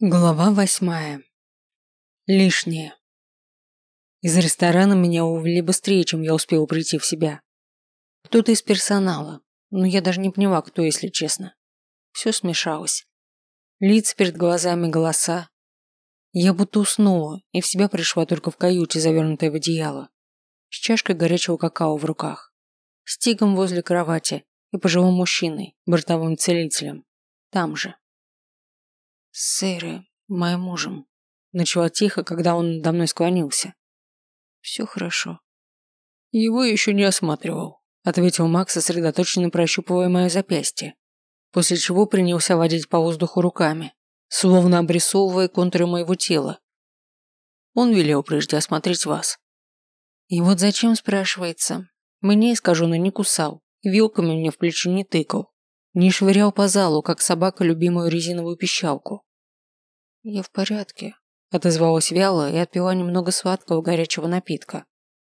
Глава 8. Лишнее. Из ресторана меня увели быстрее, чем я успела прийти в себя. Кто-то из персонала, но я даже не поняла, кто, если честно. Все смешалось. Лица перед глазами, голоса. Я будто уснула и в себя пришла только в каюте, завернутая в одеяло, с чашкой горячего какао в руках, с тигом возле кровати и пожилым мужчиной, бортовым целителем, там же. Сэры, моим мужем. Начала тихо, когда он надо мной склонился. Все хорошо. Его еще не осматривал, ответил Макс, сосредоточенно прощупывая мое запястье, после чего принялся водить по воздуху руками, словно обрисовывая контуры моего тела. Он велел прежде осмотреть вас. И вот зачем, спрашивается, меня искаженно не кусал, вилками мне в плечо не тыкал, не швырял по залу, как собака любимую резиновую пищалку. «Я в порядке», – отозвалась вяло и отпила немного сладкого горячего напитка.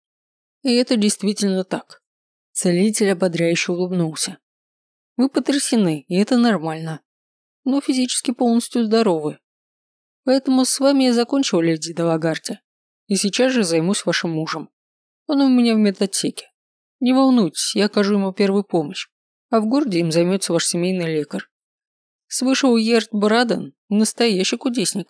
И это действительно так. Целитель ободряюще улыбнулся. Вы потрясены, и это нормально. Но физически полностью здоровы. Поэтому с вами я закончил, леди Делагарди. И сейчас же займусь вашим мужем. Он у меня в медотсеке. Не волнуйтесь, я окажу ему первую помощь. А в городе им займется ваш семейный лекарь. Слышал, Йерт Браден – настоящий кудесник.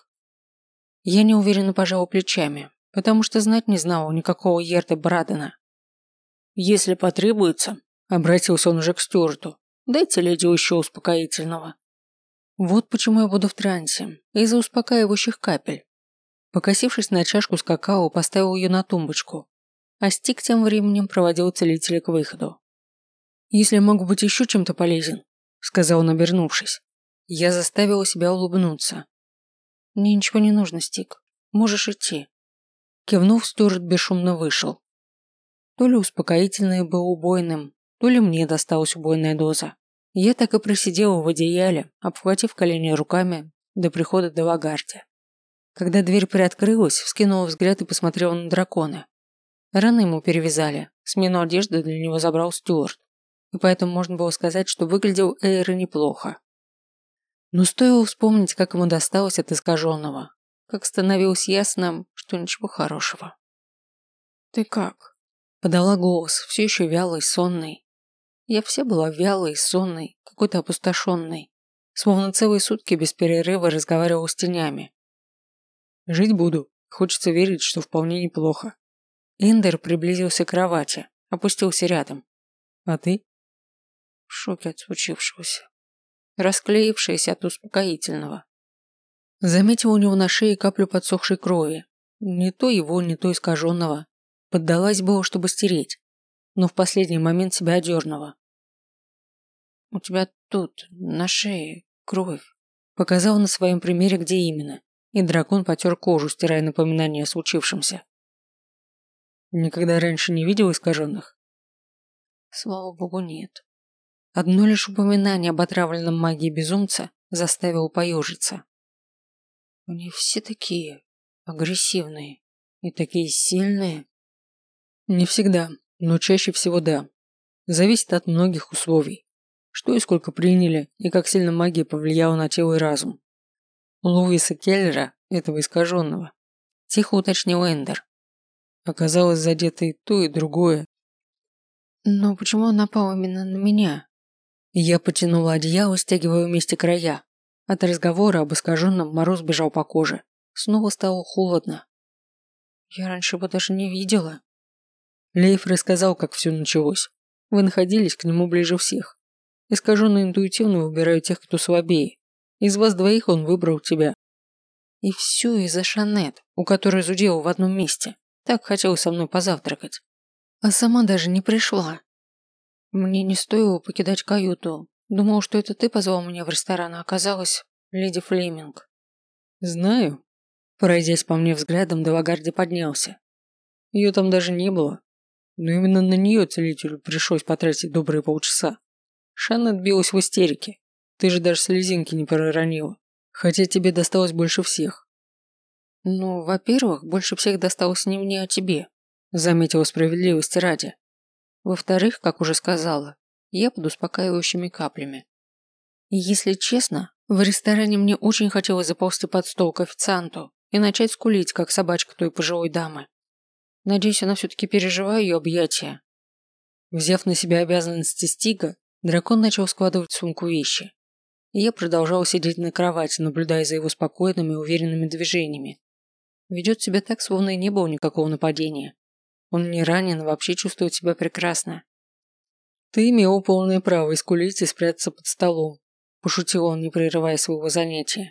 Я неуверенно пожала плечами, потому что знать не знала никакого Йерта Брадена. Если потребуется, обратился он уже к Стюарту, дайте леди еще успокоительного. Вот почему я буду в трансе, из-за успокаивающих капель. Покосившись на чашку с какао, поставил ее на тумбочку, а Стик тем временем проводил целителя к выходу. «Если я могу быть еще чем-то полезен», – сказал он, обернувшись. Я заставила себя улыбнуться. «Мне ничего не нужно, Стик. Можешь идти». Кивнув, Стюарт бесшумно вышел. То ли успокоительное было убойным, то ли мне досталась убойная доза. Я так и просидела в одеяле, обхватив колени руками до прихода Делагарди. Когда дверь приоткрылась, вскинула взгляд и посмотрела на дракона. Раны ему перевязали, смену одежды для него забрал Стюарт, и поэтому можно было сказать, что выглядел Эйр неплохо. Но стоило вспомнить, как ему досталось от искаженного, как становилось ясно, что ничего хорошего. «Ты как?» – подала голос, все еще вялый, сонный. Я вся была вялой, сонной, какой-то опустошенной, словно целые сутки без перерыва разговаривала с тенями. «Жить буду, хочется верить, что вполне неплохо». Эндер приблизился к кровати, опустился рядом. «А ты?» В шоке от случившегося. Расклеившаяся от успокоительного. Заметила у него на шее каплю подсохшей крови. Не то его, не то искаженного. Поддалась было, чтобы стереть, но в последний момент себя одернула. «У тебя тут, на шее, кровь», – показала на своем примере, где именно, и дракон потер кожу, стирая напоминание о случившемся. «Никогда раньше не видел искаженных?» «Слава богу, нет». Одно лишь упоминание об отравленном магии безумца заставило поежиться. Они все такие агрессивные и такие сильные. Не всегда, но чаще всего да. Зависит от многих условий. Что и сколько приняли, и как сильно магия повлияла на тело и разум. У Луиса Келлера, этого искаженного, тихо уточнил Эндер. Оказалось задето и то, и другое. Но почему он напал именно на меня? Я потянула одеяло, стягивая вместе края. От разговора об искаженном мороз бежал по коже. Снова стало холодно. Я раньше его даже не видела. Лейф рассказал, как все началось. Вы находились к нему ближе всех. Искаженно интуитивно выбираю тех, кто слабее. Из вас двоих он выбрал тебя. И все из-за Шанет, у которой зудела в одном месте. Так хотела со мной позавтракать. А сама даже не пришла. Мне не стоило покидать каюту. Думал, что это ты позвал меня в ресторан, а оказалось леди Флеминг. Знаю. Пройдясь по мне взглядом, Делагарди поднялся. Ее там даже не было. Но именно на нее целителю пришлось потратить добрые полчаса. Шанна отбилась в истерике. Ты же даже слезинки не проронила. Хотя тебе досталось больше всех. Ну, во-первых, больше всех досталось не мне, а тебе. Заметила справедливости ради. Во-вторых, как уже сказала, я под успокаивающими каплями. И если честно, В ресторане мне очень хотелось заползти под стол к официанту и начать скулить, как собачка той пожилой дамы. Надеюсь, она все-таки переживает ее объятия. Взяв на себя обязанности Стига, дракон начал складывать в сумку вещи. И я продолжал сидеть на кровати, наблюдая за его спокойными и уверенными движениями. Ведет себя так, словно и не было никакого нападения. Он не ранен, вообще чувствует себя прекрасно. «Ты имел полное право искулить и спрятаться под столом», – пошутил он, не прерывая своего занятия.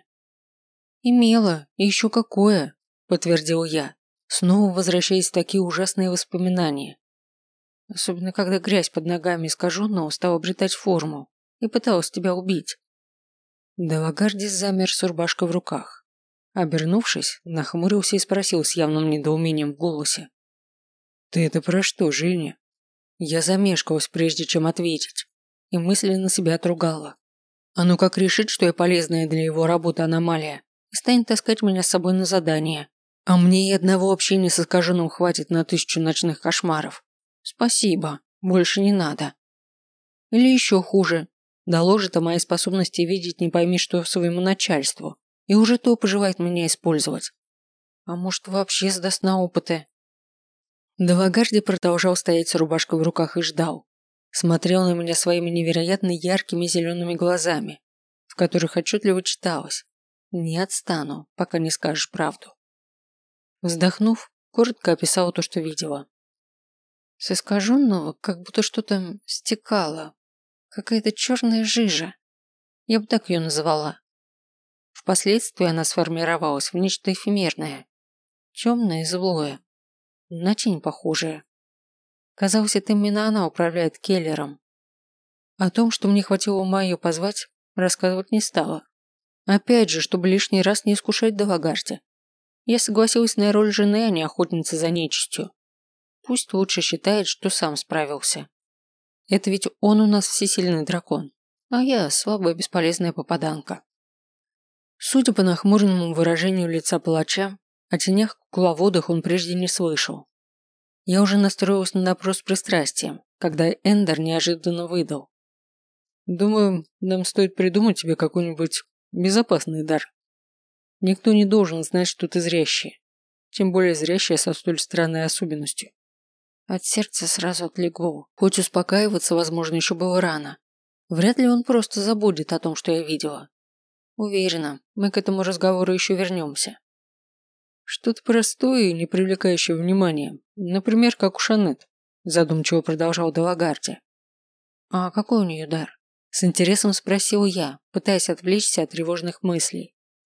«Имела, и еще какое», – подтвердил я, снова возвращаясь в такие ужасные воспоминания. Особенно, когда грязь под ногами искаженного стала обретать форму и пыталась тебя убить. Делагардис замер с рубашкой в руках. Обернувшись, нахмурился и спросил с явным недоумением в голосе. «Ты это про что, Женя?» Я замешкалась, прежде чем ответить, и мысленно себя отругала. А ну как решит, что я полезная для его работы аномалия, и станет таскать меня с собой на задание. А мне и одного общения с искаженным хватит на 1000 ночных кошмаров. Спасибо, больше не надо. Или еще хуже, доложит о моей способности видеть не пойми что своему начальству, и уже то пожелает меня использовать. А может, вообще сдаст на опыты. Делагарди продолжал стоять с рубашкой в руках и ждал. Смотрел на меня своими невероятно яркими зелеными глазами, в которых отчетливо читалось: «Не отстану, пока не скажешь правду». Вздохнув, коротко описала то, что видела. С искаженного как будто что-то стекало. Какая-то черная жижа. Я бы так ее называла. Впоследствии она сформировалась в нечто эфемерное. Темное и злое. На тень похожее. Казалось, это именно она управляет Келлером. О том, что мне хватило ума ее позвать, рассказывать не стала. Опять же, чтобы лишний раз не искушать Делагарди. Я согласилась на роль жены, а не охотницы за нечистью. Пусть лучше считает, что сам справился. Это ведь он у нас всесильный дракон, а я слабая бесполезная попаданка. Судя по нахмуренному выражению лица палача, о тенях кукловодах он прежде не слышал. Я уже настроилась на допрос с пристрастием, когда Эндер неожиданно выдал. «Думаю, нам стоит придумать тебе какой-нибудь безопасный дар. Никто не должен знать, что ты зрящая, тем более зрящая со столь странной особенностью». От сердца сразу отлегло, хоть успокаиваться, возможно, еще было рано. Вряд ли он просто забудет о том, что я видела. Уверена, мы к этому разговору еще вернемся. Что-то простое и не привлекающее внимания, например, как у Шанет, задумчиво продолжал Делагарди. А какой у нее дар? С интересом спросил я, пытаясь отвлечься от тревожных мыслей.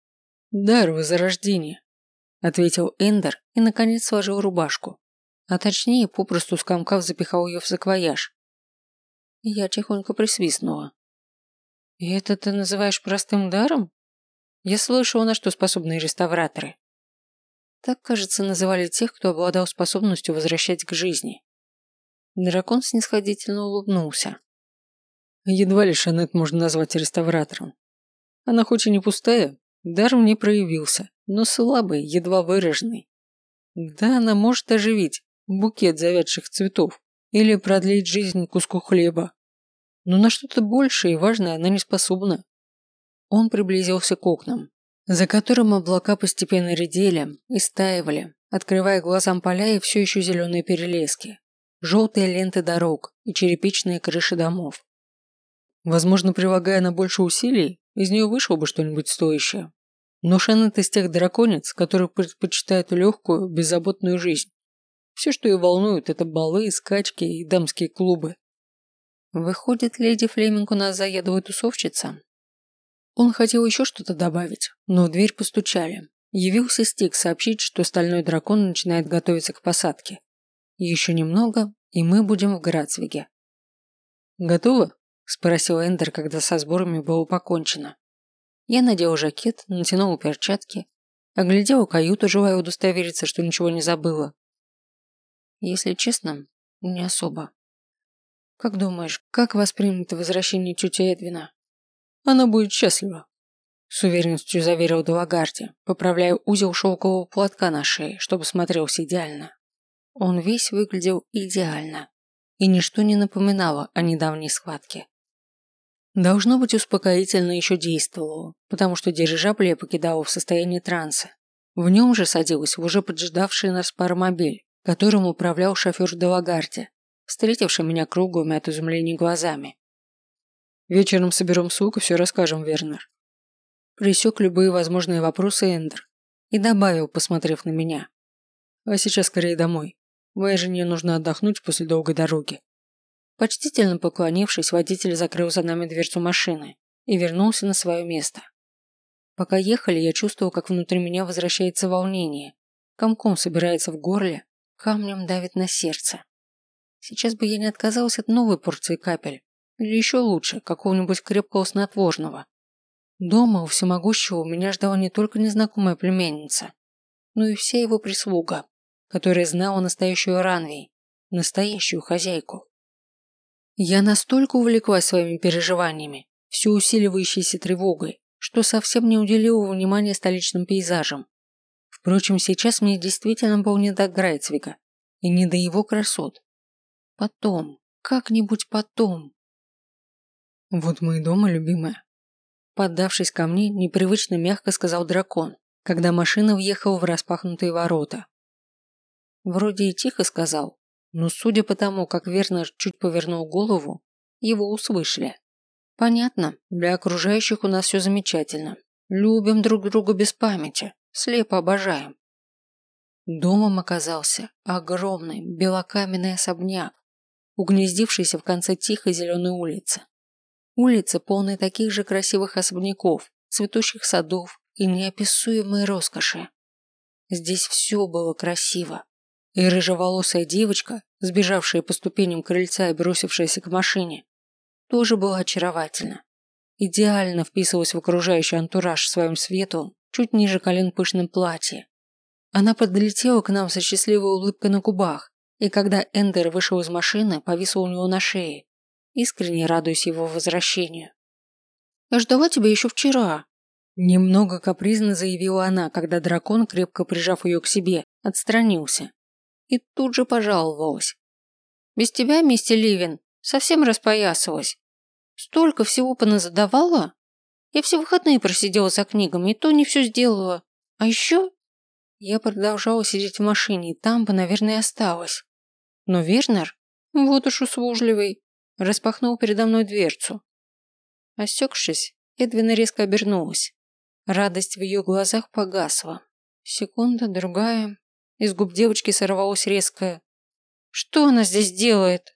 Дар возрождения, ответил Эндер и наконец сложил рубашку. А точнее, попросту скомкав, запихал ее в саквояж. Я тихонько присвистнула. «И это ты называешь простым даром? Я слышала, на что способны реставраторы». Так, кажется, называли тех, кто обладал способностью возвращать к жизни. Дракон снисходительно улыбнулся. Едва ли Шанет можно назвать реставратором. Она хоть и не пустая, дар в ней проявился, но слабый, едва выраженный. Да, она может оживить букет завядших цветов или продлить жизнь куску хлеба. Но на что-то большее и важное она не способна. Он приблизился к окнам, за которым облака постепенно редели и стаивали, открывая глазам поля и все еще зеленые перелески, желтые ленты дорог и черепичные крыши домов. Возможно, прилагая на больше усилий, из нее вышло бы что-нибудь стоящее. Но Шанет из тех драконец, которые предпочитают легкую, беззаботную жизнь. Все, что ее волнует, это балы, скачки и дамские клубы. Выходит, леди Флеминг у нас заедовая тусовщица? Он хотел еще что-то добавить, но в дверь постучали. Явился Стик сообщить, что стальной дракон начинает готовиться к посадке. Еще немного, и мы будем в Грацвиге. «Готово?» – спросил Эндер, когда со сборами было покончено. Я надела жакет, натянула перчатки, оглядела каюту, желая удостовериться, что ничего не забыла. Если честно, не особо. Как думаешь, как воспримет возвращение тети Эдвина? Она будет счастлива, с уверенностью заверил Делагарди, поправляя узел шелкового платка на шее, чтобы смотрелся идеально. Он весь выглядел идеально, и ничто не напоминало о недавней схватке. Должно быть, успокоительно еще действовало, потому что дирижабль я покидала в состоянии транса. В нем же садилась в уже поджидавший нас паромобиль, которым управлял шофер де Лагарде, встретивший меня круглыми от изумления глазами. «Вечером соберем слуг и все расскажем, Вернер». Пресек любые возможные вопросы Эндер и добавил, посмотрев на меня. «А сейчас скорее домой. Моей жене нужно отдохнуть после долгой дороги». Почтительно поклонившись, водитель закрыл за нами дверцу машины и вернулся на свое место. Пока ехали, я чувствовал, как внутри меня возвращается волнение, комком собирается в горле, камнем давит на сердце. Сейчас бы я не отказалась от новой порции капель, или еще лучше, какого-нибудь крепкого снотворного. Дома у всемогущего меня ждала не только незнакомая племянница, но и вся его прислуга, которая знала настоящую Ранвей, настоящую хозяйку. Я настолько увлеклась своими переживаниями, все усиливающейся тревогой, что совсем не уделила внимания столичным пейзажам. Впрочем, сейчас мне действительно было не до Грайцвига и не до его красот. Потом, как-нибудь потом. Вот мы и дома, любимая. Поддавшись ко мне, непривычно мягко сказал дракон, когда машина въехала в распахнутые ворота. Вроде и тихо сказал, но судя по тому, как Вернер чуть повернул голову, его услышали. Понятно, для окружающих у нас все замечательно. Любим друг друга без памяти, слепо обожаем. Домом оказался огромный белокаменный особняк, угнездившийся в конце тихой зеленой улицы. Улица, полная таких же красивых особняков, цветущих садов и неописуемой роскоши. Здесь все было красиво. И рыжеволосая девочка, сбежавшая по ступеням крыльца и бросившаяся к машине, тоже была очаровательна. Идеально вписывалась в окружающий антураж своим светлым, чуть ниже колен пышным платье. Она подлетела к нам со счастливой улыбкой на губах, и когда Эндер вышел из машины, повисла у него на шее, искренне радуясь его возвращению. «Я ждала тебя еще вчера», – немного капризно заявила она, когда дракон, крепко прижав ее к себе, отстранился. И тут же пожаловалась. «Без тебя, мистер Ливин, совсем распоясалась. Столько всего поназадавала. Я все выходные просидела за книгами, и то не все сделала. А еще...» Я продолжала сидеть в машине, и там бы, наверное, осталась. Но Вернер, вот уж услужливый, распахнул передо мной дверцу. Осекшись, Эдвина резко обернулась. Радость в ее глазах погасла. Секунда, другая. Из губ девочки сорвалось резкое: «Что она здесь делает?»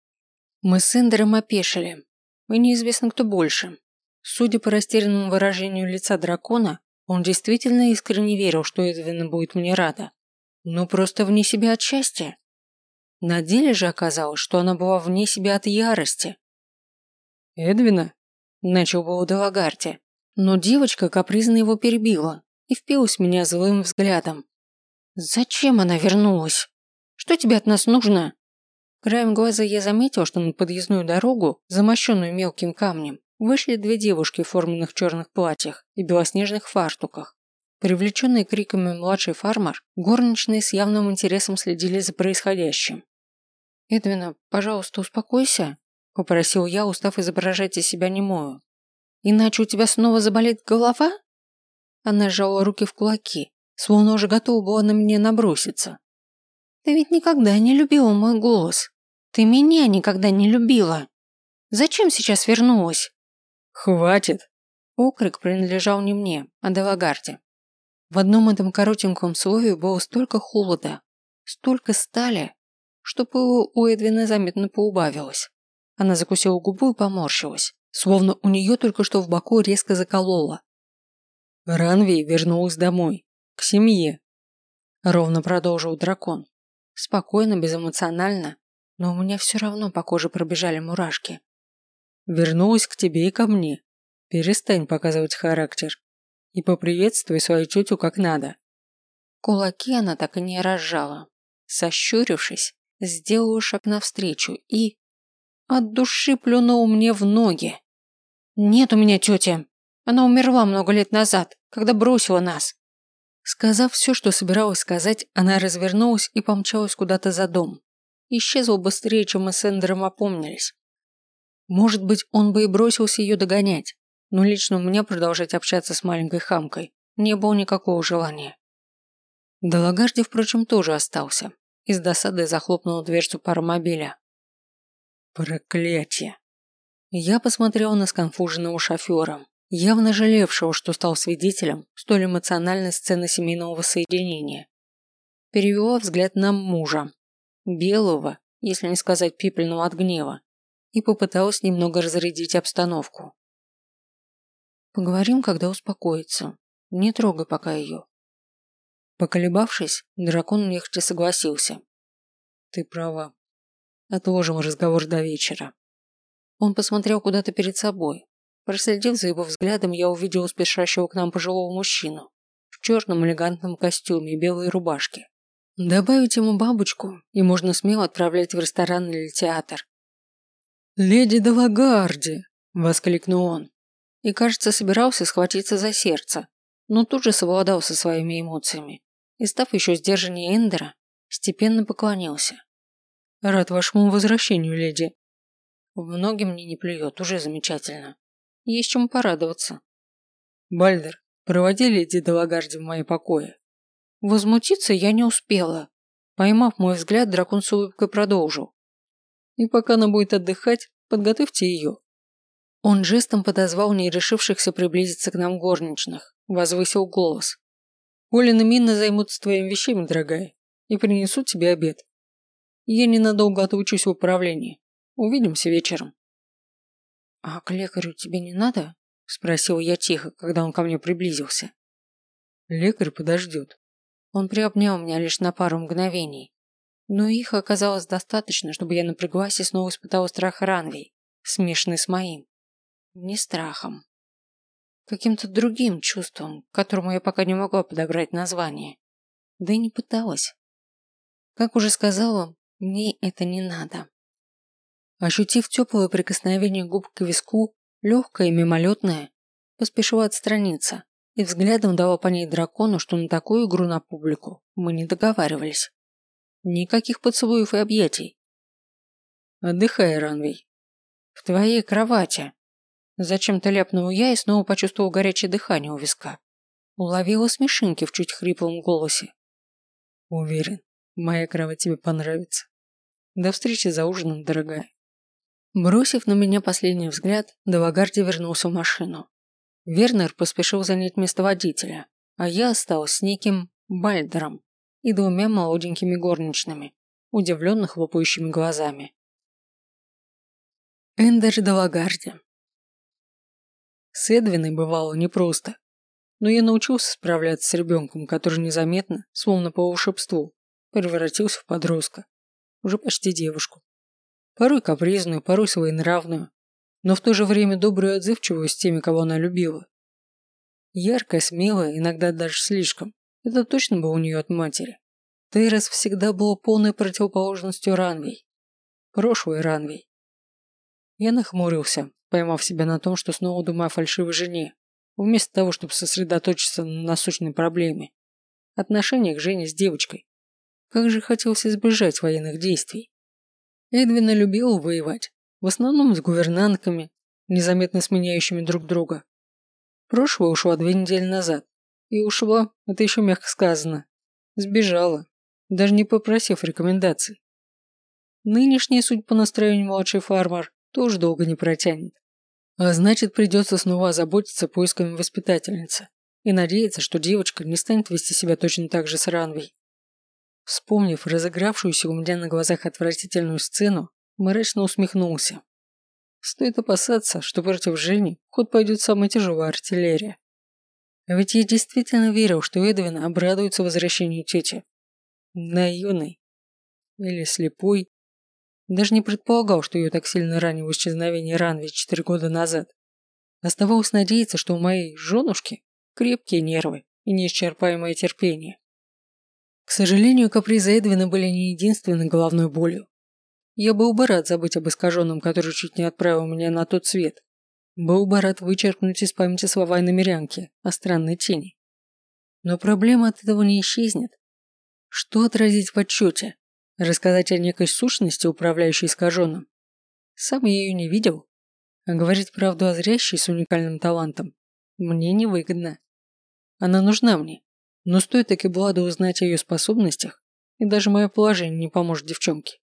Мы с Эндером опешили. И неизвестно, кто больше. Судя по растерянному выражению лица дракона, он действительно искренне верил, что Эдвина будет мне рада. Но просто вне себя от счастья. На деле же оказалось, что она была вне себя от ярости. «Эдвина?» – начал было де Лагарде, но девочка капризно его перебила и впилась в меня злым взглядом. «Зачем она вернулась? Что тебе от нас нужно?» Краем глаза я заметил, что на подъездную дорогу, замощенную мелким камнем, вышли две девушки в форменных черных платьях и белоснежных фартуках. Привлеченные криками младший фармер, горничные с явным интересом следили за происходящим. «Эдвина, пожалуйста, успокойся», – попросил я, устав изображать из себя немую. «Иначе у тебя снова заболит голова?» Она сжала руки в кулаки, словно уже готова была на меня наброситься. «Ты ведь никогда не любила мой голос. Ты меня никогда не любила. Зачем сейчас вернулась?» «Хватит!» Окрик принадлежал не мне, а де Лагарде. В одном этом коротеньком слове было столько холода, столько стали, что пылу у Эдвины заметно поубавилось. Она закусила губу и поморщилась, словно у нее только что в боку резко закололо. Ранвей вернулась домой, к семье. Ровно продолжил дракон. Спокойно, безэмоционально, но у меня все равно по коже пробежали мурашки. Вернулась к тебе и ко мне. Перестань показывать характер. И поприветствуй свою тетю как надо. Кулаки она так и не разжала. Сощурившись, сделала шаг навстречу и... от души плюнула мне в ноги. «Нет у меня тети. Она умерла много лет назад, когда бросила нас». Сказав все, что собиралась сказать, она развернулась и помчалась куда-то за дом. Исчезла быстрее, чем мы с Эндером опомнились. Может быть, он бы и бросился ее догонять, но лично у меня продолжать общаться с маленькой хамкой не было никакого желания. Далагарди, впрочем, тоже остался и с досадой захлопнул дверцу паромобиля. Проклятие! Я посмотрел на сконфуженного шофера, явно жалевшего, что стал свидетелем столь эмоциональной сцены семейного воссоединения. Перевела взгляд на мужа, белого, если не сказать пепельного от гнева, и попыталась немного разрядить обстановку. Поговорим, когда успокоится. Не трогай пока ее. Поколебавшись, дракон нехотя согласился. Ты права. Отложим разговор до вечера. Он посмотрел куда-то перед собой. Проследив за его взглядом, я увидел спешащего к нам пожилого мужчину в черном элегантном костюме и белой рубашке. Добавить ему бабочку, и можно смело отправлять в ресторан или театр. «Леди Далагарди!» – воскликнул он. И, кажется, собирался схватиться за сердце, но тут же совладал со своими эмоциями и, став еще сдержаннее Эндера, степенно поклонился. «Рад вашему возвращению, леди». В многим мне не плюет, уже замечательно. Есть чему порадоваться. Бальдер, проводи леди Далагарди в мои покои. Возмутиться я не успела. Поймав мой взгляд, дракон с улыбкой продолжил. И пока она будет отдыхать, подготовьте ее. Он жестом подозвал не решившихся приблизиться к нам горничных, возвысил голос. Олин и Минна займутся твоими вещами, дорогая, и принесут тебе обед. Я ненадолго отучусь в управлении. Увидимся вечером. А к лекарю тебе не надо? Спросил я тихо, когда он ко мне приблизился. Лекарь подождет. Он приобнял меня лишь на пару мгновений. Но их оказалось достаточно, чтобы я напряглась и снова испытала страх Ранвей, смешанный с моим. Не страхом. Каким-то другим чувством, которому я пока не могла подобрать название. Да и не пыталась. Как уже сказала, мне это не надо. Ощутив теплое прикосновение губ к виску, легкое и мимолетное, поспешила отстраниться и взглядом дала понять дракону, что на такую игру на публику мы не договаривались. Никаких поцелуев и объятий. Отдыхай, Ранвей. В твоей кровати. Зачем-то ляпнул я и снова почувствовал горячее дыхание у виска. Уловила смешинки в чуть хриплом голосе. Уверен, моя кровать тебе понравится. До встречи за ужином, дорогая. Бросив на меня последний взгляд, Далагарди вернулся в машину. Вернер поспешил занять место водителя, а я осталась с неким Бальдером и двумя молоденькими горничными, удивленно хлопающими глазами. Эндер Далагарди. С Эдвиной бывало непросто, но я научился справляться с ребенком, который незаметно, словно по волшебству, превратился в подростка, уже почти девушку. Порой капризную, порой своенравную, но в то же время добрую и отзывчивую с теми, кого она любила. Яркая, смелая, иногда даже слишком. Это точно было у нее от матери. Тейрос всегда была полной противоположностью Ранвей. Прошлой Ранвей. Я нахмурился, поймав себя на том, что снова думаю о фальшивой жене, вместо того, чтобы сосредоточиться на насущной проблеме. Отношениях Жени с девочкой. Как же хотелось избежать военных действий. Эдвина любила воевать, в основном с гувернантками, незаметно сменяющими друг друга. Прошлое ушла 2 недели назад. И ушла, это еще мягко сказано. Сбежала, даже не попросив рекомендаций. Нынешняя, судя по настроению младший фармер, тоже долго не протянет. А значит, придется снова озаботиться поисками воспитательницы и надеяться, что девочка не станет вести себя точно так же с Ранвей. Вспомнив разыгравшуюся у меня на глазах отвратительную сцену, мрачно усмехнулся. Стоит опасаться, что против Жени в ход пойдет самая тяжелая артиллерия. А ведь я действительно верил, что Эдвин обрадуется возвращению тети. Наивный. Или слепой. Даже не предполагал, что ее так сильно ранило исчезновение Ранви 4 года назад. Оставалось надеяться, что у моей женушки крепкие нервы и неисчерпаемое терпение. К сожалению, капризы Эдвина были не единственной головной болью. Я был бы рад забыть об искаженном, который чуть не отправил меня на тот свет. Был бы рад вычеркнуть из памяти слова иномерянки о странной тени. Но проблема от этого не исчезнет. Что отразить в отчете? Рассказать о некой сущности, управляющей искаженным? Сам я ее не видел, А говорить правду о зрящей с уникальным талантом мне невыгодно. Она нужна мне, но стоит таки Владу узнать о ее способностях, и даже мое положение не поможет девчонке.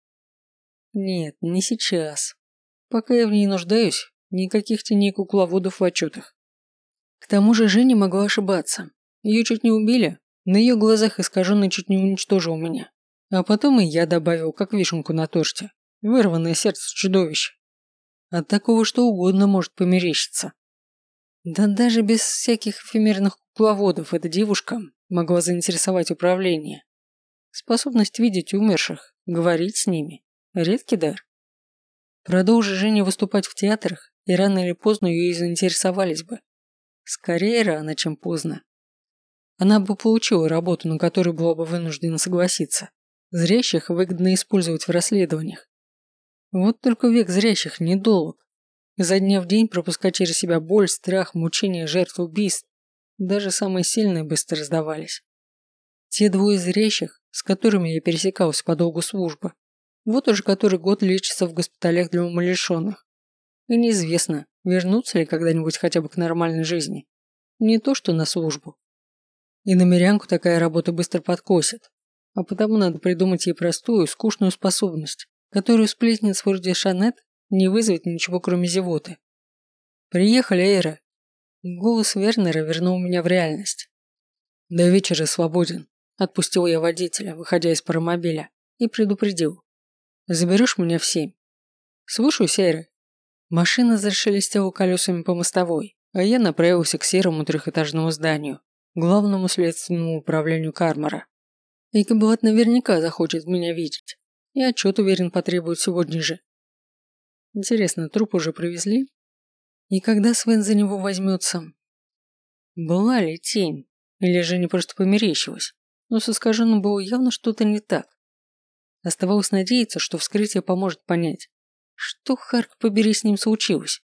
Нет, не сейчас. Пока я в ней нуждаюсь, никаких теней кукловодов в отчетах. К тому же Женя могла ошибаться. Ее чуть не убили, на ее глазах искаженный чуть не уничтожил меня. А потом и я добавил, как вишенку на торте, вырванное сердце чудовища. От такого что угодно может померещиться. Да даже без всяких эфемерных кукловодов эта девушка могла заинтересовать управление. Способность видеть умерших, говорить с ними – редкий дар. Продолжи Женя выступать в театрах, и рано или поздно ее и заинтересовались бы. Скорее рано, чем поздно. Она бы получила работу, на которую была бы вынуждена согласиться. Зрящих выгодно использовать в расследованиях. Вот только век зрящих недолг. Изо дня в день пропускать через себя боль, страх, мучения, жертв убийств. Даже самые сильные быстро сдавались. Те двое зрящих, с которыми я пересекался по долгу службы, вот уже который год лечатся в госпиталях для умалишенных. И неизвестно, вернутся ли когда-нибудь хотя бы к нормальной жизни. Не то что на службу. И намерянку такая работа быстро подкосит. А потому надо придумать ей простую, скучную способность, которую сплетниц вроде Шанет не вызовет ничего, кроме зевоты. «Приехали, Эйра!» Голос Вернера вернул меня в реальность. «До вечера свободен», – отпустил я водителя, выходя из паромобиля, и предупредил. «Заберешь меня в 7?» «Слушаюсь, Эйра». Машина зашелестела колесами по мостовой, а я направился к серому трехэтажному зданию, главному следственному управлению Кармара. Экибалат наверняка захочет меня видеть, и отчет, уверен, потребует сегодня же. Интересно, труп уже привезли? И когда Свен за него возьмется? Была ли тень? Или же не просто померещилась? Но с искаженным было явно что-то не так. Оставалось надеяться, что вскрытие поможет понять, что, Харк побери, с ним случилось.